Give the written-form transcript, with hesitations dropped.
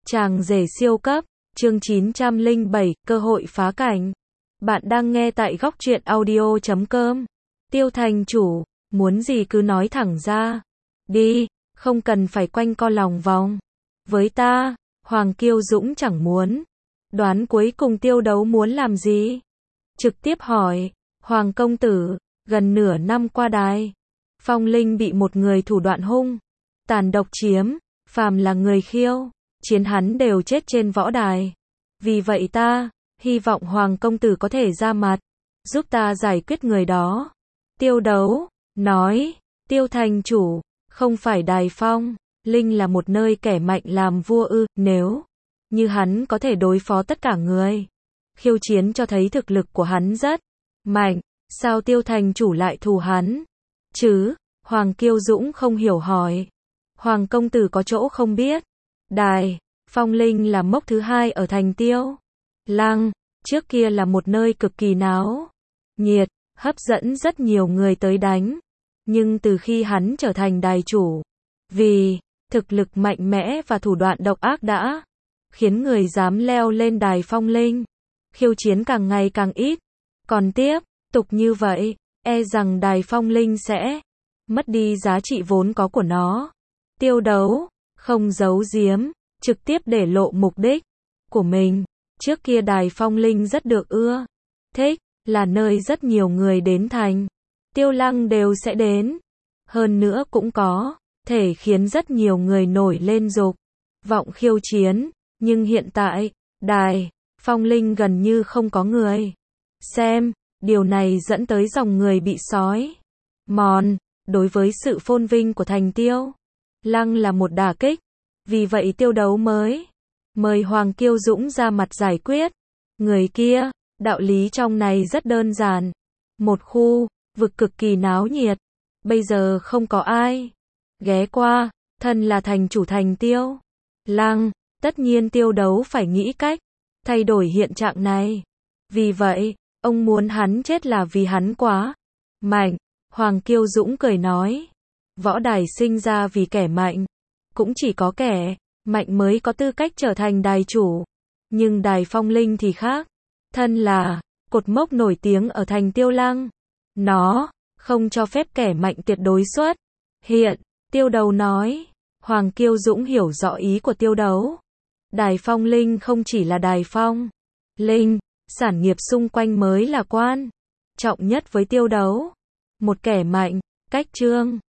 Chàng rể siêu cấp, chương 907, cơ hội phá cảnh. Bạn đang nghe tại góc truyện audio.com. Tiêu thành chủ, muốn gì cứ nói thẳng ra. Đi, không cần phải quanh co lòng vòng. Với ta, Hoàng Kiêu Dũng chẳng muốn. Đoán cuối cùng Tiêu Đấu muốn làm gì? Trực tiếp hỏi, Hoàng công tử, gần nửa năm qua Đài Phong Linh bị một người thủ đoạn hung tàn độc chiếm, phàm là người khiêu chiến hắn đều chết trên võ đài. Vì vậy ta hy vọng Hoàng công tử có thể ra mặt, giúp ta giải quyết người đó. Tiêu Đấu nói, Tiêu thành chủ, không phải Đài Phong Linh là một nơi kẻ mạnh làm vua ư? Nếu như hắn có thể đối phó tất cả người khiêu chiến cho thấy thực lực của hắn rất mạnh, sao Tiêu thành chủ lại thù hắn chứ? Hoàng Kiêu Dũng không hiểu hỏi. Hoàng công tử có chỗ không biết, Đài Phong Linh là mốc thứ hai ở thành Tiêu Lăng, trước kia là một nơi cực kỳ náo nhiệt, hấp dẫn rất nhiều người tới đánh. Nhưng từ khi hắn trở thành đài chủ, vì thực lực mạnh mẽ và thủ đoạn độc ác đã khiến người dám leo lên Đài Phong Linh khiêu chiến càng ngày càng ít. Còn tiếp tục như vậy, e rằng Đài Phong Linh sẽ mất đi giá trị vốn có của nó. Tiêu Đấu không giấu giếm, trực tiếp để lộ mục đích của mình. Trước kia Đài Phong Linh rất được ưa thích, là nơi rất nhiều người đến thành Tiêu Lăng đều sẽ đến. Hơn nữa cũng có thể khiến rất nhiều người nổi lên dục vọng khiêu chiến. Nhưng hiện tại, Đài Phong Linh gần như không có người xem. Điều này dẫn tới dòng người bị sói mòn. Đối với sự phồn vinh của thành Tiêu Lăng là một đả kích. Vì vậy Tiêu Đấu mới mời Hoàng Kiêu Dũng ra mặt giải quyết người kia. Đạo lý trong này rất đơn giản. Một khu vực cực kỳ náo nhiệt, bây giờ không có ai ghé qua. Thân là thành chủ thành Tiêu Lăng, tất nhiên Tiêu Đấu phải nghĩ cách thay đổi hiện trạng này. Vì vậy, ông muốn hắn chết là vì hắn quá mạnh. Hoàng Kiêu Dũng cười nói, võ đài sinh ra vì kẻ mạnh, cũng chỉ có kẻ mạnh mới có tư cách trở thành đài chủ. Nhưng Đài Phong Linh thì khác. Thân là cột mốc nổi tiếng ở thành Tiêu Lăng, nó không cho phép kẻ mạnh tuyệt đối xuất hiện. Tiêu Đấu nói. Hoàng Kiêu Dũng hiểu rõ ý của Tiêu Đấu. Đài Phong Linh không chỉ là Đài Phong Linh, sản nghiệp xung quanh mới là quan trọng nhất với Tiêu Đấu. Một kẻ mạnh, cách trương